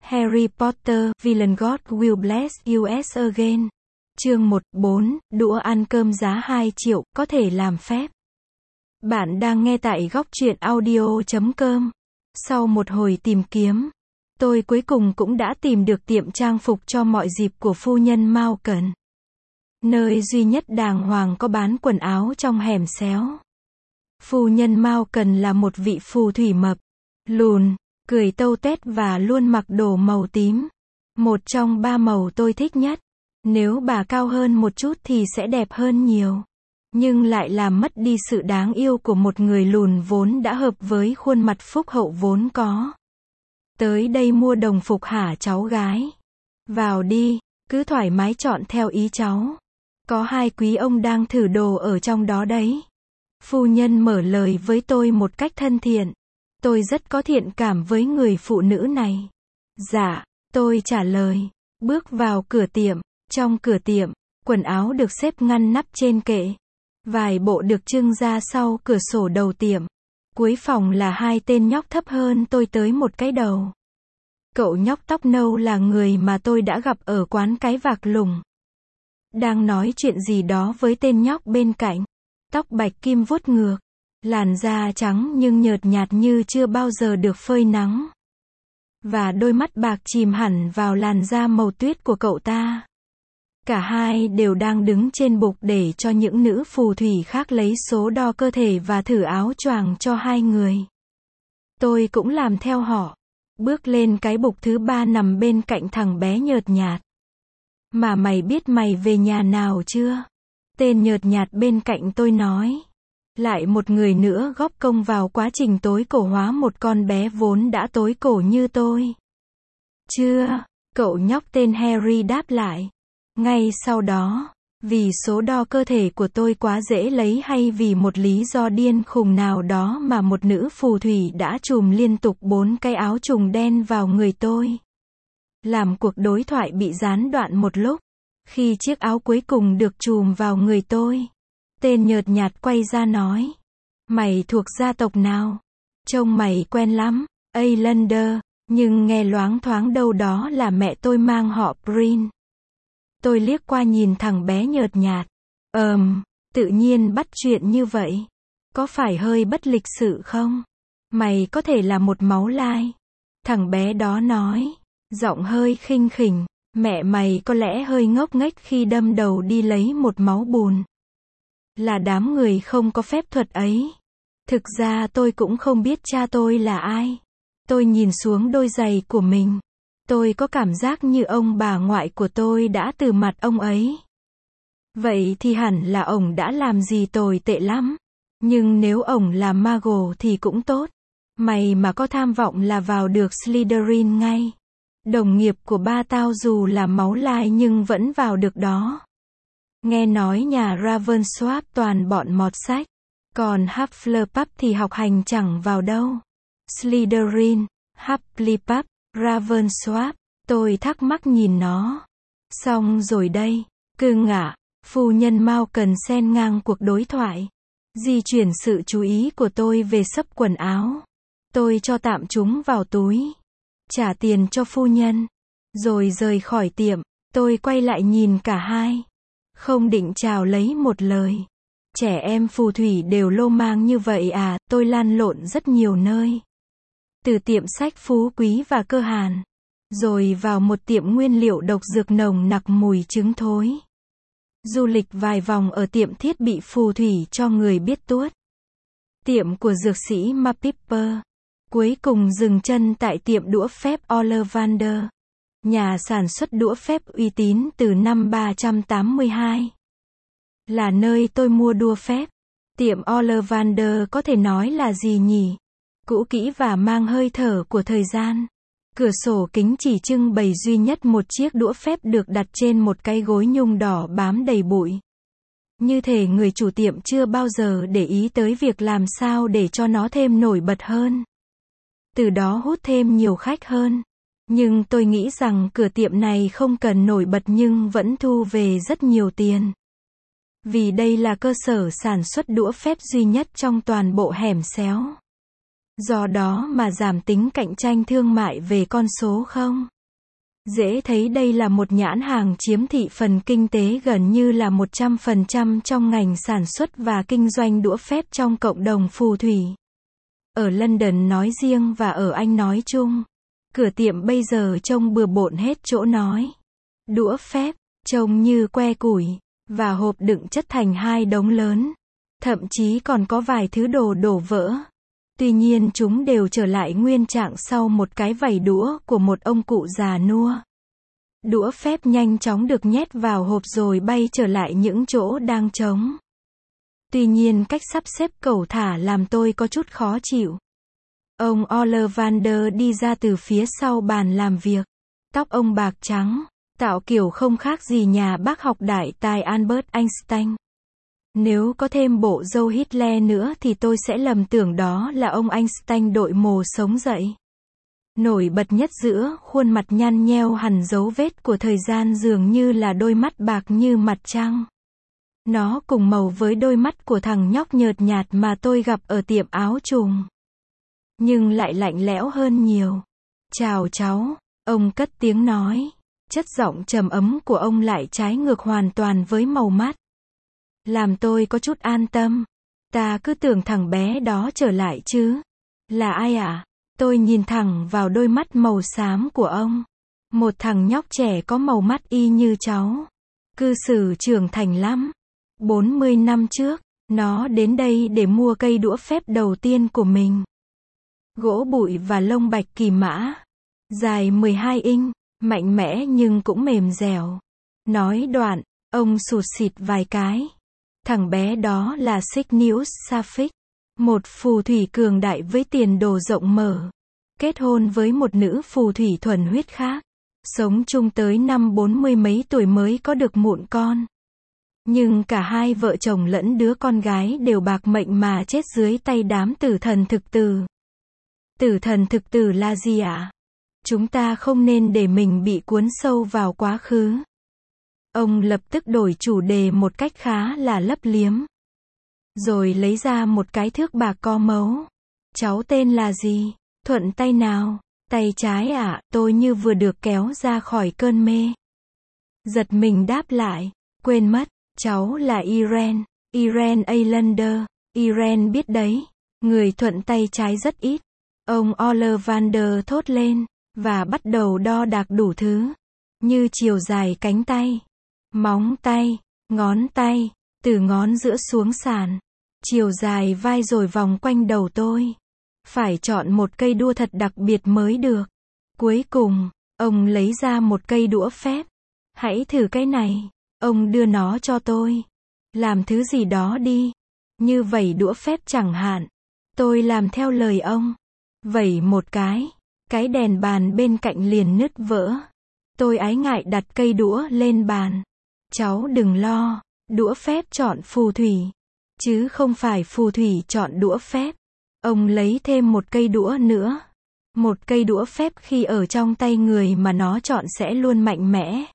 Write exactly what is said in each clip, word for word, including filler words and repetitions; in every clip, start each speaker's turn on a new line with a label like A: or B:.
A: Harry Potter, Villain God Will Bless You Again. Chương một, bốn, đũa ăn cơm giá hai triệu, có thể làm phép. Bạn đang nghe tại góc truyện audio chấm com. Sau một hồi tìm kiếm, tôi cuối cùng cũng đã tìm được tiệm trang phục cho mọi dịp của phu nhân Malcolm. Nơi duy nhất đàng hoàng có bán quần áo trong hẻm xéo. Phu nhân Malcolm là một vị phù thủy mập, lùn, cười tâu tuét và luôn mặc đồ màu tím. Một trong ba màu tôi thích nhất. Nếu bà cao hơn một chút thì sẽ đẹp hơn nhiều. Nhưng lại làm mất đi sự đáng yêu của một người lùn vốn đã hợp với khuôn mặt phúc hậu vốn có. Tới đây mua đồng phục hả cháu gái? Vào đi, cứ thoải mái chọn theo ý cháu. Có hai quý ông đang thử đồ ở trong đó đấy. Phu nhân mở lời với tôi một cách thân thiện. Tôi rất có thiện cảm với người phụ nữ này. Dạ, tôi trả lời. Bước vào cửa tiệm. Trong cửa tiệm, quần áo được xếp ngăn nắp trên kệ. Vài bộ được trưng ra sau cửa sổ đầu tiệm. Cuối phòng là hai tên nhóc thấp hơn tôi tới một cái đầu. Cậu nhóc tóc nâu là người mà tôi đã gặp ở quán cái vạc lủng. Đang nói chuyện gì đó với tên nhóc bên cạnh. Tóc bạch kim vuốt ngược. Làn da trắng nhưng nhợt nhạt như chưa bao giờ được phơi nắng. Và đôi mắt bạc chìm hẳn vào làn da màu tuyết của cậu ta. Cả hai đều đang đứng trên bục để cho những nữ phù thủy khác lấy số đo cơ thể và thử áo choàng cho hai người. Tôi cũng làm theo họ. Bước lên cái bục thứ ba nằm bên cạnh thằng bé nhợt nhạt. Mà mày biết mày về nhà nào chưa? Tên nhợt nhạt bên cạnh tôi nói. Lại một người nữa góp công vào quá trình tối cổ hóa một con bé vốn đã tối cổ như tôi. Chưa, cậu nhóc tên Harry đáp lại. Ngay sau đó, vì số đo cơ thể của tôi quá dễ lấy hay vì một lý do điên khùng nào đó mà một nữ phù thủy đã chùm liên tục bốn cái áo trùng đen vào người tôi. Làm cuộc đối thoại bị gián đoạn một lúc. Khi chiếc áo cuối cùng được chùm vào người tôi, tên nhợt nhạt quay ra nói. Mày thuộc gia tộc nào? Trông mày quen lắm, Aylander, nhưng nghe loáng thoáng đâu đó là mẹ tôi mang họ Prin. Tôi liếc qua nhìn thằng bé nhợt nhạt. Ờm, tự nhiên bắt chuyện như vậy. Có phải hơi bất lịch sự không? Mày có thể là một máu lai. Thằng bé đó nói. Giọng hơi khinh khỉnh. Mẹ mày có lẽ hơi ngốc nghếch khi đâm đầu đi lấy một máu bùn. Là đám người không có phép thuật ấy. Thực ra tôi cũng không biết cha tôi là ai. Tôi nhìn xuống đôi giày của mình. Tôi có cảm giác như ông bà ngoại của tôi đã từ mặt ông ấy. Vậy thì hẳn là ổng đã làm gì tồi tệ lắm. Nhưng nếu ổng là Mago thì cũng tốt. Mày mà có tham vọng là vào được Slytherin ngay. Đồng nghiệp của ba tao dù là máu lai nhưng vẫn vào được đó. Nghe nói nhà Ravensworth toàn bọn mọt sách. Còn Hufflepuff thì học hành chẳng vào đâu. Slytherin, Hufflepuff, Ravensworth, tôi thắc mắc nhìn nó. Xong rồi đây, cưng ạ, phu nhân Malcolm xen ngang cuộc đối thoại. Di chuyển sự chú ý của tôi về xấp quần áo. Tôi cho tạm chúng vào túi. Trả tiền cho phu nhân. Rồi rời khỏi tiệm, tôi quay lại nhìn cả hai. Không định chào lấy một lời. Trẻ em phù thủy đều lô mang như vậy à, tôi lăn lộn rất nhiều nơi. Từ tiệm sách phú quý và cơ hàn. Rồi vào một tiệm nguyên liệu độc dược nồng nặc mùi trứng thối. Du lịch vài vòng ở tiệm thiết bị phù thủy cho người biết tuốt. Tiệm của dược sĩ Mapipper. Cuối cùng dừng chân tại tiệm đũa phép Ollivander. Nhà sản xuất đũa phép uy tín từ năm ba trăm tám mươi hai. Là nơi tôi mua đũa phép. Tiệm Ollivander có thể nói là gì nhỉ? Cũ kỹ và mang hơi thở của thời gian. Cửa sổ kính chỉ trưng bày duy nhất một chiếc đũa phép được đặt trên một cái gối nhung đỏ bám đầy bụi. Như thể người chủ tiệm chưa bao giờ để ý tới việc làm sao để cho nó thêm nổi bật hơn. Từ đó hút thêm nhiều khách hơn. Nhưng tôi nghĩ rằng cửa tiệm này không cần nổi bật nhưng vẫn thu về rất nhiều tiền. Vì đây là cơ sở sản xuất đũa phép duy nhất trong toàn bộ hẻm xéo. Do đó mà giảm tính cạnh tranh thương mại về con số không. Dễ thấy đây là một nhãn hàng chiếm thị phần kinh tế gần như là một trăm phần trăm trong ngành sản xuất và kinh doanh đũa phép trong cộng đồng phù thủy. Ở London nói riêng và ở Anh nói chung. Cửa tiệm bây giờ trông bừa bộn hết chỗ nói. Đũa phép, trông như que củi, và hộp đựng chất thành hai đống lớn. Thậm chí còn có vài thứ đồ đổ vỡ. Tuy nhiên chúng đều trở lại nguyên trạng sau một cái vẩy đũa của một ông cụ già nua. Đũa phép nhanh chóng được nhét vào hộp rồi bay trở lại những chỗ đang trống. Tuy nhiên cách sắp xếp cẩu thả làm tôi có chút khó chịu. Ông Ollivander đi ra từ phía sau bàn làm việc. Tóc ông bạc trắng, tạo kiểu không khác gì nhà bác học đại tài Albert Einstein. Nếu có thêm bộ râu Hitler nữa thì tôi sẽ lầm tưởng đó là ông Einstein đội mồ sống dậy. Nổi bật nhất giữa khuôn mặt nhăn nheo hằn dấu vết của thời gian dường như là đôi mắt bạc như mặt trăng. Nó cùng màu với đôi mắt của thằng nhóc nhợt nhạt mà tôi gặp ở tiệm áo trùng. Nhưng lại lạnh lẽo hơn nhiều. Chào cháu, ông cất tiếng nói. Chất giọng trầm ấm của ông lại trái ngược hoàn toàn với màu mắt. Làm tôi có chút an tâm. Ta cứ tưởng thằng bé đó trở lại chứ. Là ai ạ? À? Tôi nhìn thẳng vào đôi mắt màu xám của ông. Một thằng nhóc trẻ có màu mắt y như cháu. Cư xử trưởng thành lắm. bốn mươi năm trước, nó đến đây để mua cây đũa phép đầu tiên của mình. Gỗ bụi và lông bạch kỳ mã. Dài mười hai inch, mạnh mẽ nhưng cũng mềm dẻo. Nói đoạn, ông sụt xịt vài cái. Thằng bé đó là Signius Safik, một phù thủy cường đại với tiền đồ rộng mở. Kết hôn với một nữ phù thủy thuần huyết khác. Sống chung tới năm bốn mươi mấy tuổi mới có được mụn con. Nhưng cả hai vợ chồng lẫn đứa con gái đều bạc mệnh mà chết dưới tay đám tử thần thực tử. Tử thần thực tử là gì ạ? Chúng ta không nên để mình bị cuốn sâu vào quá khứ. Ông lập tức đổi chủ đề một cách khá là lấp liếm. Rồi lấy ra một cái thước bạc có mấu. Cháu tên là gì? Thuận tay nào? Tay trái ạ, à, tôi như vừa được kéo ra khỏi cơn mê. Giật mình đáp lại. Quên mất, cháu là Irene, Irene Aylander. Irene biết đấy, người thuận tay trái rất ít. Ông Ollivander thốt lên, và bắt đầu đo đạc đủ thứ. Như chiều dài cánh tay, móng tay, ngón tay, từ ngón giữa xuống sàn. Chiều dài vai rồi vòng quanh đầu tôi. Phải chọn một cây đũa thật đặc biệt mới được. Cuối cùng, ông lấy ra một cây đũa phép. Hãy thử cái này. Ông đưa nó cho tôi. Làm thứ gì đó đi. Như vẩy đũa phép chẳng hạn. Tôi làm theo lời ông. Vẩy một cái. Cái đèn bàn bên cạnh liền nứt vỡ. Tôi ái ngại đặt cây đũa lên bàn. Cháu đừng lo. Đũa phép chọn phù thủy. Chứ không phải phù thủy chọn đũa phép. Ông lấy thêm một cây đũa nữa. Một cây đũa phép khi ở trong tay người mà nó chọn sẽ luôn mạnh mẽ.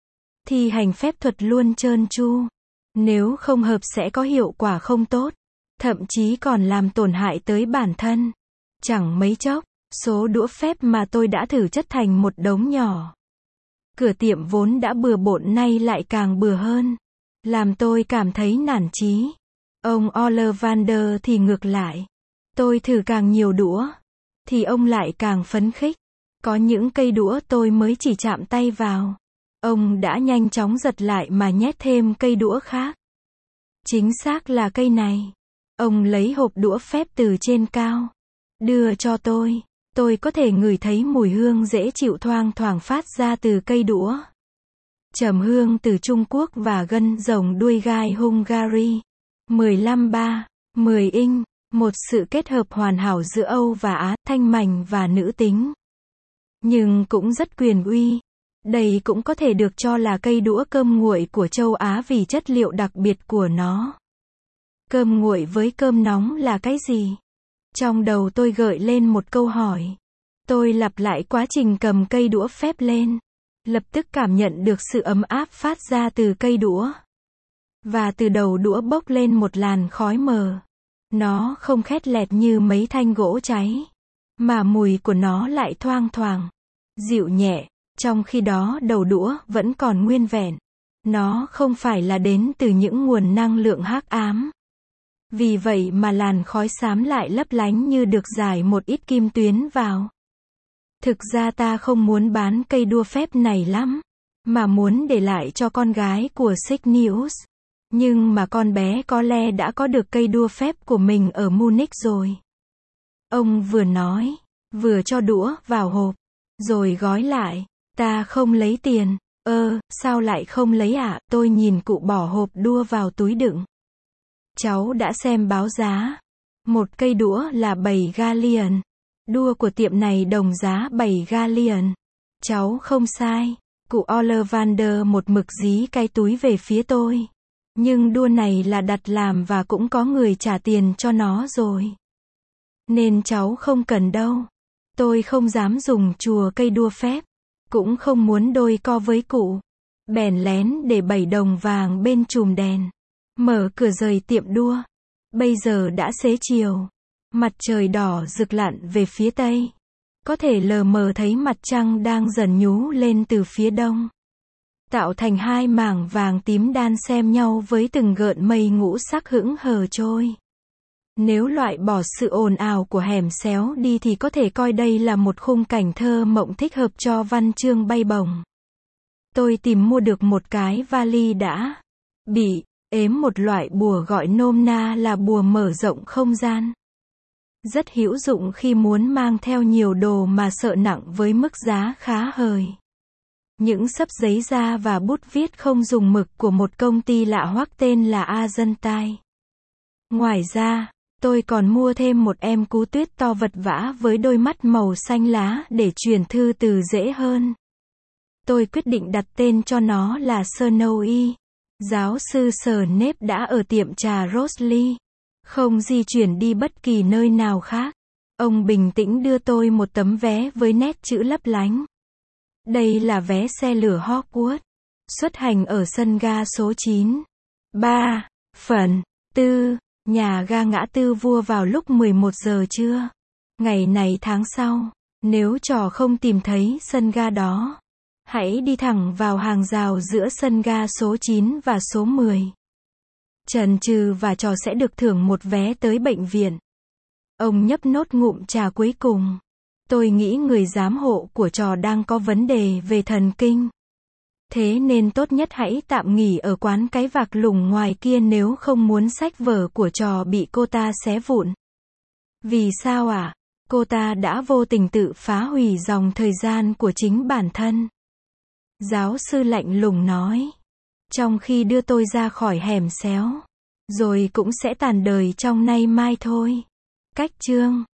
A: Thi hành phép thuật luôn trơn tru. Nếu không hợp sẽ có hiệu quả không tốt. Thậm chí còn làm tổn hại tới bản thân. Chẳng mấy chốc, số đũa phép mà tôi đã thử chất thành một đống nhỏ. Cửa tiệm vốn đã bừa bộn nay lại càng bừa hơn. Làm tôi cảm thấy nản chí. Ông Ollivander thì ngược lại. Tôi thử càng nhiều đũa. Thì ông lại càng phấn khích. Có những cây đũa tôi mới chỉ chạm tay vào. Ông đã nhanh chóng giật lại mà nhét thêm cây đũa khác. Chính xác là cây này. Ông lấy hộp đũa phép từ trên cao. Đưa cho tôi. Tôi có thể ngửi thấy mùi hương dễ chịu thoang thoảng phát ra từ cây đũa. Trầm hương từ Trung Quốc và gân rồng đuôi gai Hungary. mười lăm ba, mười inch. Một sự kết hợp hoàn hảo giữa Âu và Á, thanh mảnh và nữ tính. Nhưng cũng rất quyền uy. Đây cũng có thể được cho là cây đũa cơm nguội của châu Á vì chất liệu đặc biệt của nó. Cơm nguội với cơm nóng là cái gì? Trong đầu tôi gợi lên một câu hỏi. Tôi lặp lại quá trình cầm cây đũa phép lên. Lập tức cảm nhận được sự ấm áp phát ra từ cây đũa. Và từ đầu đũa bốc lên một làn khói mờ. Nó không khét lẹt như mấy thanh gỗ cháy. Mà mùi của nó lại thoang thoảng. Dịu nhẹ, Trong khi đó đầu đũa vẫn còn nguyên vẹn. Nó không phải là đến từ những nguồn năng lượng hắc ám. Vì vậy mà làn khói xám lại lấp lánh như được rải một ít kim tuyến vào. Thực ra ta không muốn bán cây đua phép này lắm, mà muốn để lại cho con gái của Signius. Nhưng mà con bé có lẽ đã có được cây đua phép của mình ở Munich rồi. Ông vừa nói, vừa cho đũa vào hộp, rồi gói lại. Ta không lấy tiền. Ơ, sao lại không lấy ạ? À? Tôi nhìn cụ bỏ hộp đua vào túi đựng. Cháu đã xem báo giá. Một cây đũa là bảy galleon. Đua của tiệm này đồng giá bảy galleon. Cháu không sai. Cụ Ollivander một mực dí cái túi về phía tôi. Nhưng đua này là đặt làm và cũng có người trả tiền cho nó rồi. Nên cháu không cần đâu. Tôi không dám dùng chùa cây đua phép. Cũng không muốn đôi co với cụ. Bèn lén để bảy đồng vàng bên chùm đèn. Mở cửa rời tiệm đua. Bây giờ đã xế chiều. Mặt trời đỏ rực lặn về phía tây. Có thể lờ mờ thấy mặt trăng đang dần nhú lên từ phía đông. Tạo thành hai mảng vàng tím đan xen nhau với từng gợn mây ngũ sắc hững hờ trôi. Nếu loại bỏ sự ồn ào của hẻm xéo đi thì có thể coi đây là một khung cảnh thơ mộng thích hợp cho văn chương bay bổng. Tôi tìm mua được một cái vali đã bị ếm một loại bùa gọi nôm na là bùa mở rộng không gian. Rất hữu dụng khi muốn mang theo nhiều đồ mà sợ nặng với mức giá khá hời. Những xấp giấy da và bút viết không dùng mực của một công ty lạ hoắc tên là Argentine. Ngoài ra, tôi còn mua thêm một em cú tuyết to vật vã với đôi mắt màu xanh lá để truyền thư từ dễ hơn. Tôi quyết định đặt tên cho nó là Snowy. Giáo sư Snape đã ở tiệm trà Rosley. Không di chuyển đi bất kỳ nơi nào khác. Ông bình tĩnh đưa tôi một tấm vé với nét chữ lấp lánh. Đây là vé xe lửa Hogwarts. Xuất hành ở sân ga số chín. ba. Phần tư. Nhà ga ngã tư vua vào lúc mười một giờ trưa. Ngày này tháng sau. Nếu trò không tìm thấy sân ga đó, hãy đi thẳng vào hàng rào giữa sân ga số chín và số mười. Chần chừ và trò sẽ được thưởng một vé tới bệnh viện. Ông nhấp nốt ngụm trà cuối cùng. Tôi nghĩ người giám hộ của trò đang có vấn đề về thần kinh. Thế nên tốt nhất hãy tạm nghỉ ở quán cái vạc lủng ngoài kia nếu không muốn sách vở của trò bị cô ta xé vụn. Vì sao ạ? À? Cô ta đã vô tình tự phá hủy dòng thời gian của chính bản thân. Giáo sư lạnh lùng nói. Trong khi đưa tôi ra khỏi hẻm xéo. Rồi cũng sẽ tàn đời trong nay mai thôi. Cách chương